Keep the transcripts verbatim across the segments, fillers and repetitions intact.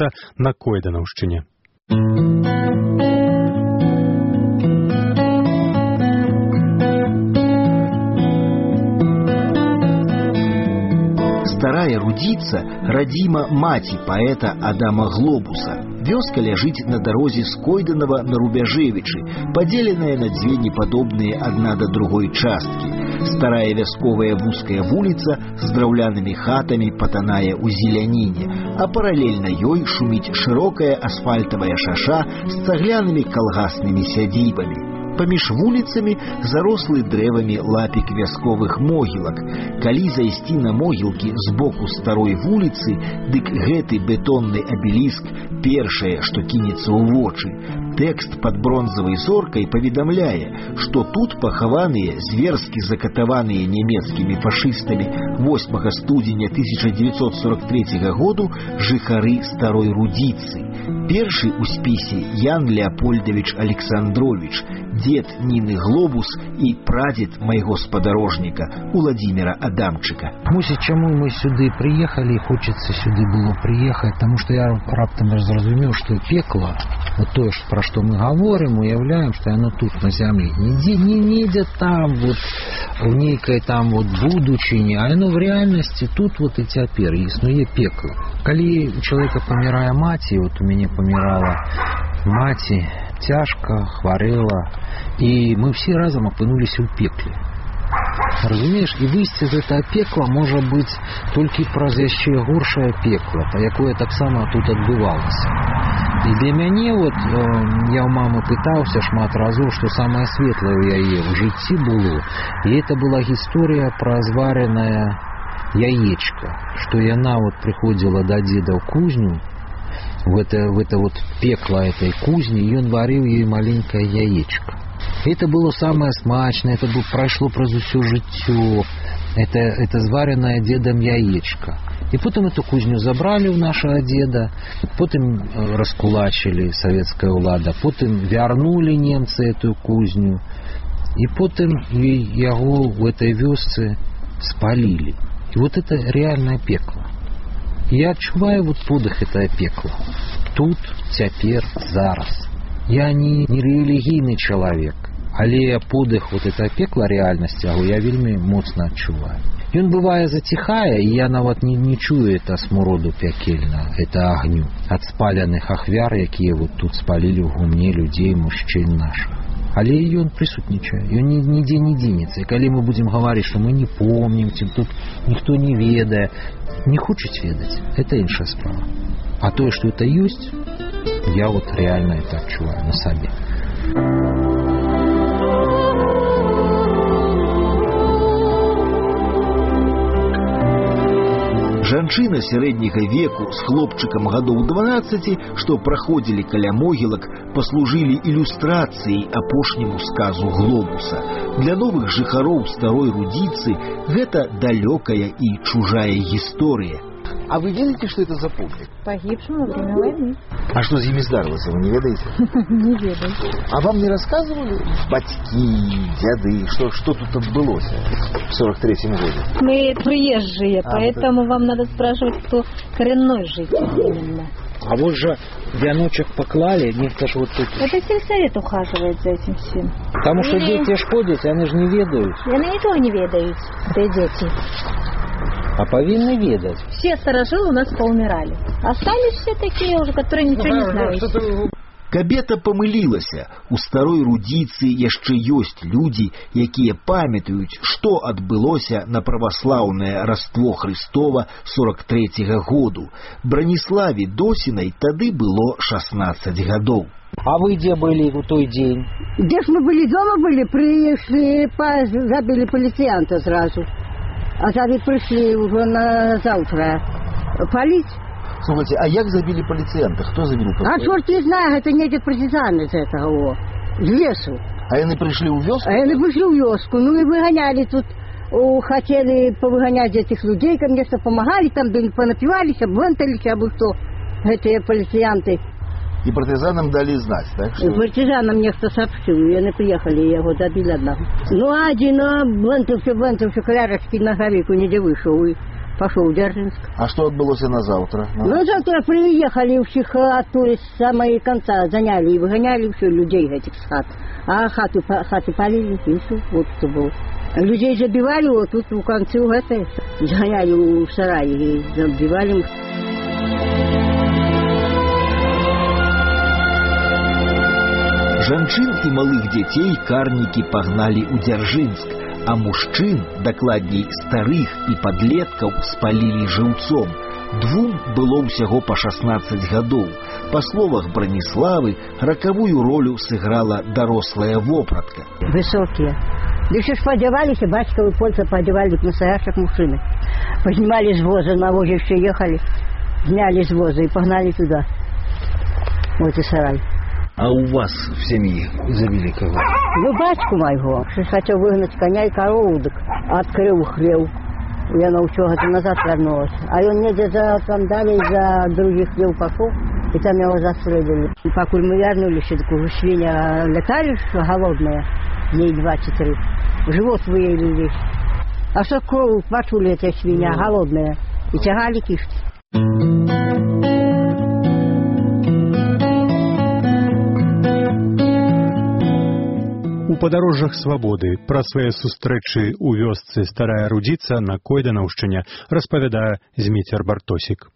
адбылося на Койданаўшчыне. Старая Рудзіца – радзіма маці паэта Адама Глобуса. Вёска ляжыць на дарозе з Койданава на Рубяжэвічы, падзеленая на дзве непадобныя адна да другой часткі. Старая вясковая вузкая вуліца з драўлянымі хатамі патанае ў зеляніне, а паралельна ёй шуміць шырокая асфальтавая шаша з цаглянымі калгаснымі сядзібамі. Паміж вуліцамі зарослы дрэвамі лапік вясковых могілак. Калі зайсці на могілкі з боку старой вуліцы, дык гэты бетонны абеліск першае, што кінецца ў вочы. Тэкст пад бронзавай зоркай паведамляе, што тут пахаваныя зверскі закатаваныя нямецкімі фашыстамі восьмага студзеня тысяча дзевяцьсот сорок трэцяга году жыхары старой Рудзіцы. Першы ў спісе Ян Леапольдавіч Александрович, дзед Ніны Глобус і прадзед майго спадарожніка Уладзіміра Адамчыка. Мусіць, чаму мы сюды прыехалі, хочацца сюды было прыехаць, таму што я раптам зразумеў, што пекла, вот тое, пра што мы гаворым, уяўляем, што яно тут на зямлі. Нідзе не недзе там вот в нейкай там вот будучыні, а яно в рэальнасці тут вот і цяпер існуе пекла. Калі у чалавека памірае маці, вот у мяне памірала маці, цяжка, хварэла, і мы все разам апынуліся ў пекле. Разумееш, і выйсці з гэтага пекла можа быць толькі праз яшчэ горшае пекла, па якое таксама тут адбывалася. І для мяне, вот, я ў мамы пытаўся шмат разоў, што самае светлае ў яе ў жыцці было, і это была гісторыя пра зваренае яечко, што яна вот прыходзіла да дзеда ў кузню, в это, в это вот пекло этой кузни, и он варил ей маленькое яичко. Это было самое смачное, это было, прошло праз усё жыццё, это, это зваренное дедом яичко. И потом эту кузню забрали у нашего деда, потом раскулачили советская улада, потом вернули немцы эту кузню, и потом его в этой вёсцы спалили. И вот это реальное пекло. Я адчуваю вот подых этого пекла. Тут, цяпер, зараз. Я не, не релігійны чалавек, але подых вот этого пекла реальнасці, я вельмі моцна адчуваю. Ён бывае заціхае, і я нават не, не чую это смуроду пякельна, это агню ад спаленых ахвяр, якія вот тут спалілі ў гумне людзей, мужчын нашых. Але ён прысутнічае, ён нідзе не дзенецца. І калі мы будзем гаварыць, што мы не помнім, ці тут ніхто не ведае, не хочуць ведаць, это іншая справа. А тое, што это ёсць, я вот реально это адчуваю на сабе. Жанчына сярэдняга веку з хлопчыкам гадоў дванаццаці, што праходзілі каля могілак, паслужылі ілюстрацыяй апошняму сказу Глобуса. Для новых жыхароў старой Рудзіцы гэта далёкая і чужая гісторыя. А вы ведаете, что это за помник? Погибшим во время войны. А что с ними здарылось, вы не ведаете? Не ведаю. А вам не рассказывали батьки, деды, что, что тут отбылось в сорок третьем году? Мы приезжие, а, поэтому вот вам надо спрашивать, кто коренной житель именно. А вот же вяночек поклали, некто ж вот тут. Это сельсовет ухаживает за этим всем. Потому что Или... дети ж ходят, они же не ведают. Они ничего не ведают, те дети. А повинны ведать. Все старожилы у нас поумирали. Остались все такие уже, которые ничего не знают. Кабета памылілася. У старой Рудзіцы яшчэ ёсць людзі, якія памятаюць, што адбылося на праваслаўнае Раство Хрыстова сорок трэцяга году. Браніславе Досінай тады было шаснаццаць гадоў. А вы где были в той день? Где ж мы были? Дома были, пришли, забили полициянта сразу. А заби пришли уже на завтра палить. Слушайте, а як забили полициянта? Кто забил полициянта? А черт не знаю, это не эти партизаны из этого, из лесу. А они пришли в вёску? А они пришли в вёску, ну и выгоняли тут, о, хотели повыгонять этих людей, конечно, помогали, там понапивались, обвантались, абы кто, эти полициянты. И партизанам дали знать, так что? И партизанам некто сообщил, и они приехали, его забили одного. Ну, один, а, вантился, вантился, колярочки на гавику не вышел, и пошел в Дзержинск. А что отбылось на завтра? Ну, ну завтра приехали, всех оттуда с самого конца заняли и выгоняли все людей этих с хат. А хаты, хаты полили, и все, вот что было. Людей забивали, вот тут в конце это, загоняли в сарае и забивали их. Жанчын і малых дзяцей карнікі пагналі ў Дзяржынск, а мужчын, дакладней старых і падлеткаў, спалілі жыўцом. Двум было ўсяго па шаснаццаць гадоў. Па словах Браніславы, ракавую ролю сыграла дарослая вопратка. Высокие. Да еще ж подевались, батька и польца подевали настоящих мужчин. Поднимали с воза, на возе все ехали, сняли с воза и погнали туда. Вот и сарай. А у вас в семье забили кого? Ну, батьку моего, что хотел выгнать коня и корову, так открыл хлев. Я научила, это назад вернулась. А он мне за там дали, за других хлев пошел, и там его застрелили. И пока мы вернулись, так уже свинья летали, голодные, дней два-четыре. Живот выели здесь. А что кровь почули эти свинья, голодные, и тягали кишки. У падарожжах свабоды пра свае сустрэчы ў вёсцы Старая Рудзіца на Койданаўшчыне распавядае Зміцер Бартосік.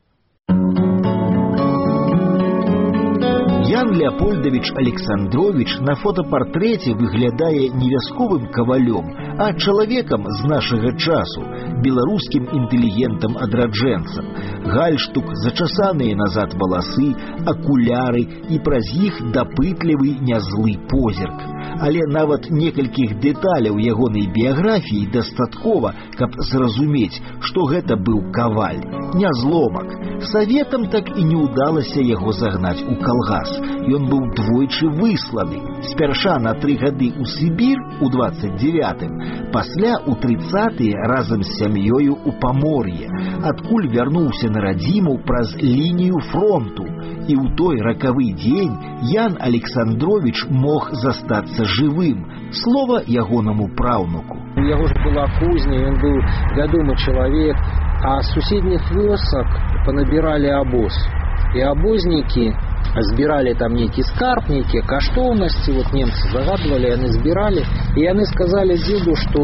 Ян Леапольдович Александрович на фотопартрэце выглядае не вясковым кавалём, а чалавекам з нашага часу, беларускім інтэлігентам-адраджэнцам. Гальштук, зачасаныя назад валасы, акуляры і праз іх дапытлівы нязлы позірк. Але нават некалькіх дэталяў ягонай біяграфіі дастаткова, каб зразумець, што гэта быў каваль, не зломак. Саветам так і не ўдалася яго загнаць у калгас. Ён быў двойчы высланы. Спярша на тры гады ў Сібір у двадцать девятым, пасля ў трыццатыя разам з сям'ёю ў Памор'е, адкуль вярнуўся на радзіму праз лінію фронту. І ў той ракавы дзень Ян Александрович мог застацца жывым. Слова ягонаму праўнуку. У яго ж была кузня, ён быў вядомы чалавек, а з суседніх вёсак панабіралі абоз. І абознікі збирали там некий скарб, некие каштовности, вот немцы загадывали, они збирали, и они сказали деду, что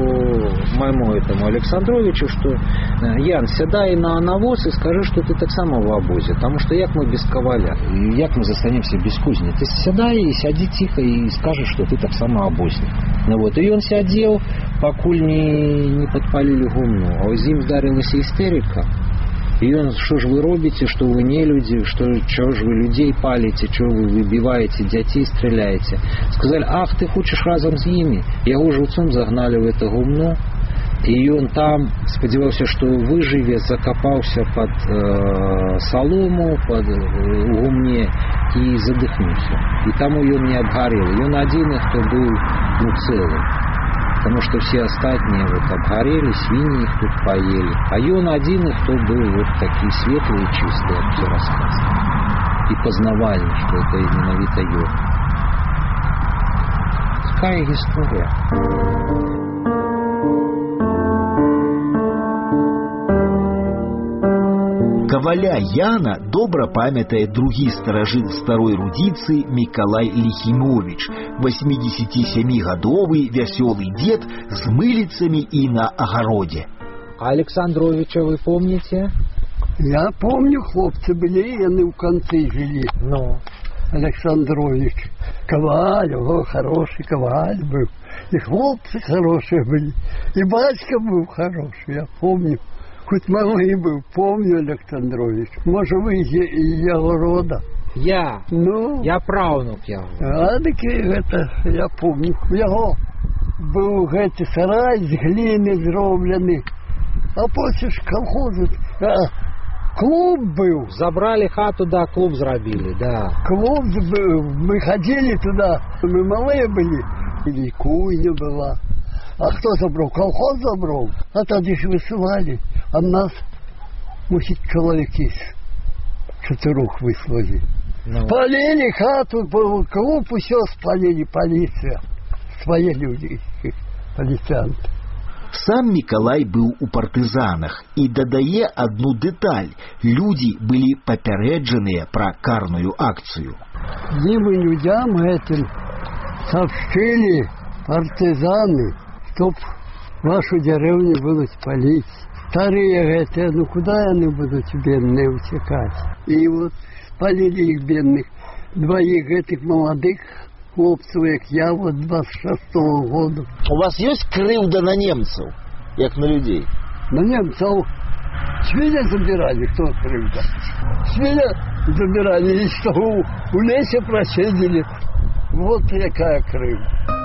моему этому Александровичу, что Ян, сядай на навоз и скажи, что ты так само в обозе, потому что як мы без коваля, як мы застанемся без кузни, ты сядай и сяди тихо и скажи, что ты так само обозник. Ну вот, и он сядел, покуль не, не подпалили гумну, а у зим здарилась истерика. И он, что ж вы робите, что вы не люди, что, что ж вы людей палите, что вы выбиваете, детей стреляете. Сказали, ах, ты хочешь разом с ними. Его живцом загнали в это гумно, и он там, сподевался, что выживе, закопался под э, солому, под э, гумне и задыхнулся. И там ее не обгорел. И он один, кто был ну, целый. Потому что все остальные вот обгорели, свиньи их тут поели. А он один, кто был вот такие светлые, чистые, все рассказывали. И познавали, что это именно Витайор. Такая история. Каваля Яна добра памятае другі старажыл Старой Рудзіцы Мікалай Ліхімовіч, восьмидесятисемигадовый вясёлый дед з мыліцамі і на агародзе. А Александровича вы помните? Я помню, хлопцы были, и они в конце жили. Ну. Александрович. Коваль, о, хороший коваль был. И хлопцы хорошие были. И батька был хороший, я помню. Хоть малый был, помню Александрович. Может, вы из его рода? Я? Ну? Я правнук его. А, так это, я помню. Его был эти сарай с глины зробленный. А после ж колхозу, а, клуб был. Забрали хату, да, клуб зробили, да. Клуб был, мы ходили туда, мы малые были. Или куйня была. А кто забрал? Колхоз забрал. А тогда же высылали. А нас, мусить, человек есть. Четырех выслали. Ну. Спалили хату, клуб, все спалили, полиция. Свои люди, полицианты. Сам Мікалай быў у партызанах і дадае одну деталь. Люди были папярэджаныя пра карную акцию. Им и людям этим сообщили партизаны, чтоб вашу деревню будут палить. Старые эти, ну куда они будут бедные утекать? И вот спалили их бедных. Двоих этих молодых хлопцев, как я, вот двадцать шестого года. У вас есть крыўда на немцев, як на людей? На немцев свинья забирали, кто крыўда? Свинья забирали, и что у, у лесе просидели. Вот какая крыўда.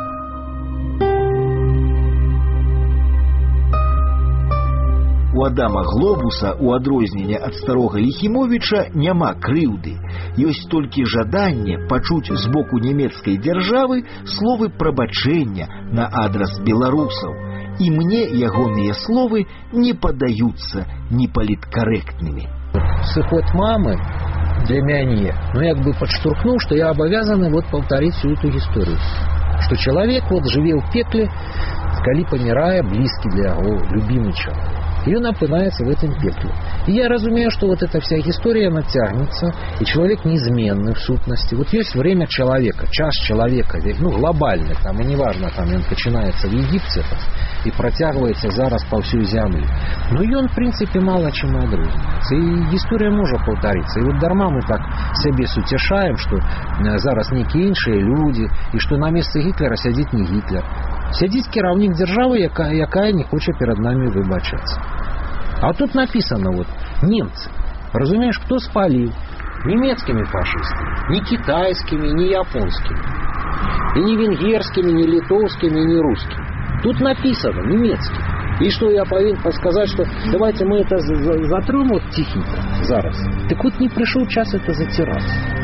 У Адама Глобуса, у адрознення ад старога Ліхімовіча, няма крыўды. Ёсць толькі жаданне пачуць з боку нямецкай дзяржавы словы прабачэння на адрас беларусаў. І мне ягоныя словы не падаюцца непаліткарэктнымі. Сыход мамы для мяне, ну, як бы подштурхнул, что я обязан вот повторить всю эту историю. Что человек вот живе в пекле, калі памірае близкий для его любимый человек. И он опынается в этом пекле. И я разумею, что вот эта вся история натягнется, и человек неизменный в сутности. Вот есть время человека, час человека, ну, глобальный, там, и неважно, там, он начинается в Египте там, и протягивается зараз по всей земле. Но и он, в принципе, мало чем адрозніваецца. И история может повториться. И вот дарма мы так себе сутешаем, что зараз некие іншие люди, и что на месте Гитлера сядет не Гитлер. Сядзіць кіраўнік дзяржавы, якая, якая не хоча перед нами выбачаться. А тут написано вот немцы. Разумеешь, кто спалил? Немецкими фашистами, не китайскими, не японскими, и не венгерскими, не литовскими, не русскими. Тут написано немецкими. И что я повинен подсказать, что давайте мы это затрем вот тихенько зараз. Так вот не пришел час это затирать.